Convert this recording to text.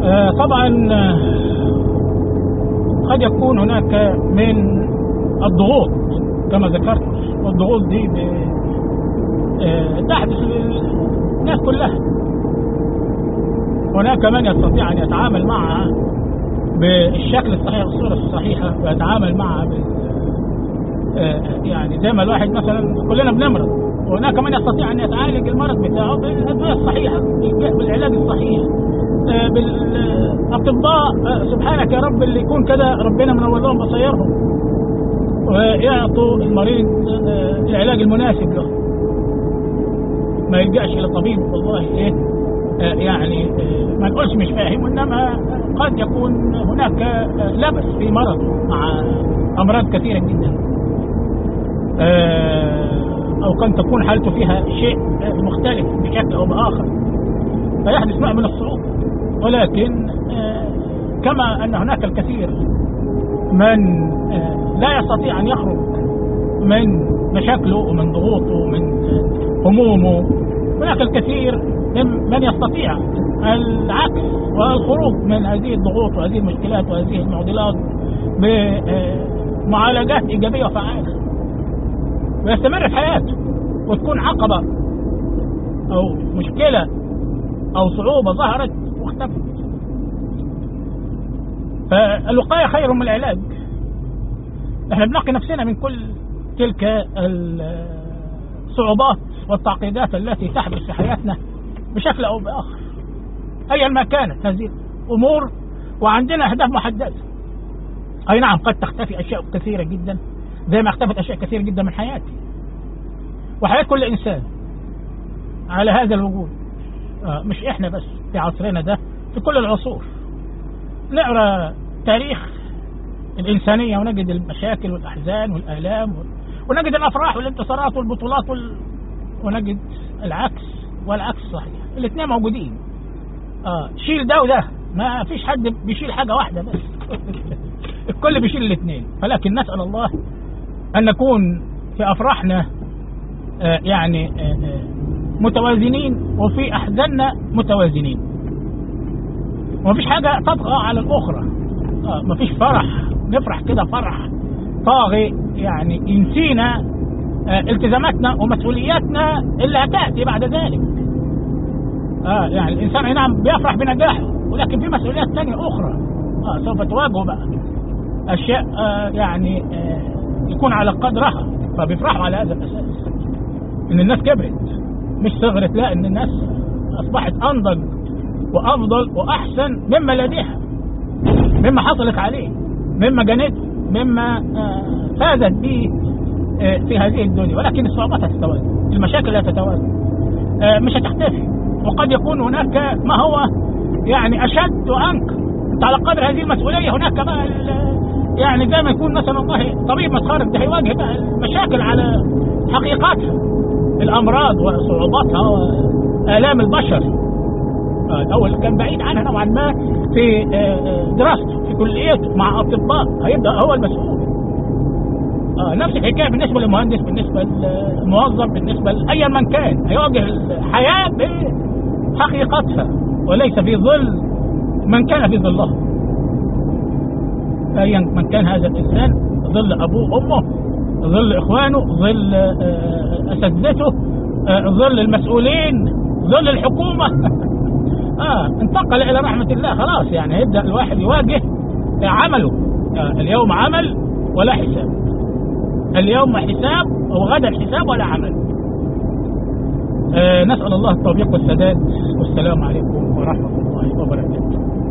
طبعا قد يكون هناك من الضغوط كما ذكرت، والضغوط دي تحدث للناس كلها. هناك من يستطيع أن يتعامل معها بالشكل الصحيح والصورة الصحيحة، ويتعامل معها يعني زي ما الواحد مثلا كلنا بنمرض، وهناك من يستطيع أن يتعالج المرض بتاعه بالأدوية الصحيحة، بالعلاج الصحيح، بالأطباء. سبحانك يا رب اللي يكون كده ربنا منور لهم بصيرهم ويعطوا المريض العلاج المناسب له، ما يلجأش إلى طبيب والله يعني ما نقولش مش فاهم، وإنما قد يكون هناك لبس في مرض مع أمراض كثيرة جدا، أو قد تكون حالته فيها شيء مختلف بشكل أو بآخر، فيحدث نوع من الصعوبة. ولكن كما أن هناك الكثير من لا يستطيع أن يخرج من مشاكله ومن ضغوطه ومن همومه، هناك الكثير من يستطيع العكس والخروج من هذه الضغوط وهذه المشكلات وهذه المعضلات بمعالجات إيجابية وفعالة، ويستمر في حياته، وتكون عقبة أو مشكلة أو صعوبة ظهرت واختفت. فالوقاية خير من العلاج. احنا بنقي نفسنا من كل تلك الصعوبات والتعقيدات التي تحدث في حياتنا بشكل أو بآخر أيا ما كانت هذه الأمور، وعندنا أهداف محددة. أي نعم قد تختفي أشياء كثيرة جدا زي ما اختفت أشياء كثيرة جدا من حياتي وحياة كل إنسان على هذا الوجود، مش إحنا بس في عصرنا ده، في كل العصور. نقرأ تاريخ الإنسانية ونجد المشاكل والأحزان والآلام ونجد الأفراح والانتصارات والبطولات ونجد العكس والعكس صحيح، الاثنين موجودين. شيل ده وده، ما فيش حد بيشيل حاجة واحدة بس الكل بيشيل الاثنين. ولكن نسأل الله أن نكون في أفراحنا يعني متوازنين، وفي أحزاننا متوازنين، ومفيش حاجة تطغى على الأخرى. مفيش فرح نفرح كده فرح طاغي يعني ينسينا التزاماتنا ومسؤولياتنا اللي هتأتي بعد ذلك. يعني الإنسان أي نعم بيفرح بنجاحه، ولكن في مسؤوليات تانية أخرى سوف تواجهه بقى، أشياء يعني يكون على قدرها، فبيفرحوا على هذا الأساس إن الناس كبرت مش صغرت، لا، إن الناس أصبحت أنضج وأفضل وأحسن مما لديها، مما حصلت عليه، مما جنته، مما فازت به في هذه الدنيا. ولكن الصعوبات هتتوازن، المشاكل لا تتوازن، مش هتختفي، وقد يكون هناك ما هو يعني أشد وأنكر. أنت على قدر هذه المسؤولية هناك بقى يعني زي ما يكون مثلا والله طبيب متخرج ده هيواجه بقى المشاكل على حقيقتها، الأمراض وصعوباتها وآلام البشر. الأول كان بعيد عنها نوعا ما في دراسته في كليته مع أطباء، هيبدأ هو المسؤول. نفس الحكاية بالنسبة للمهندس، بالنسبة للموظف، بالنسبة لأي من كان، هيواجه الحياة بحقيقتها وليس في ظل من كان في ظلها. أيا من كان هذا الإنسان، ظل أبوه وأمه، ظل إخوانه، ظل أساتذته، ظل المسؤولين، ظل الحكومة. انتقل إلى رحمة الله خلاص، يعني هيبدأ الواحد يواجه عمله. اليوم عمل ولا حساب، اليوم حساب وغدا حساب ولا عمل. نسأل الله التوفيق والسداد، والسلام عليكم ورحمة الله وبركاته.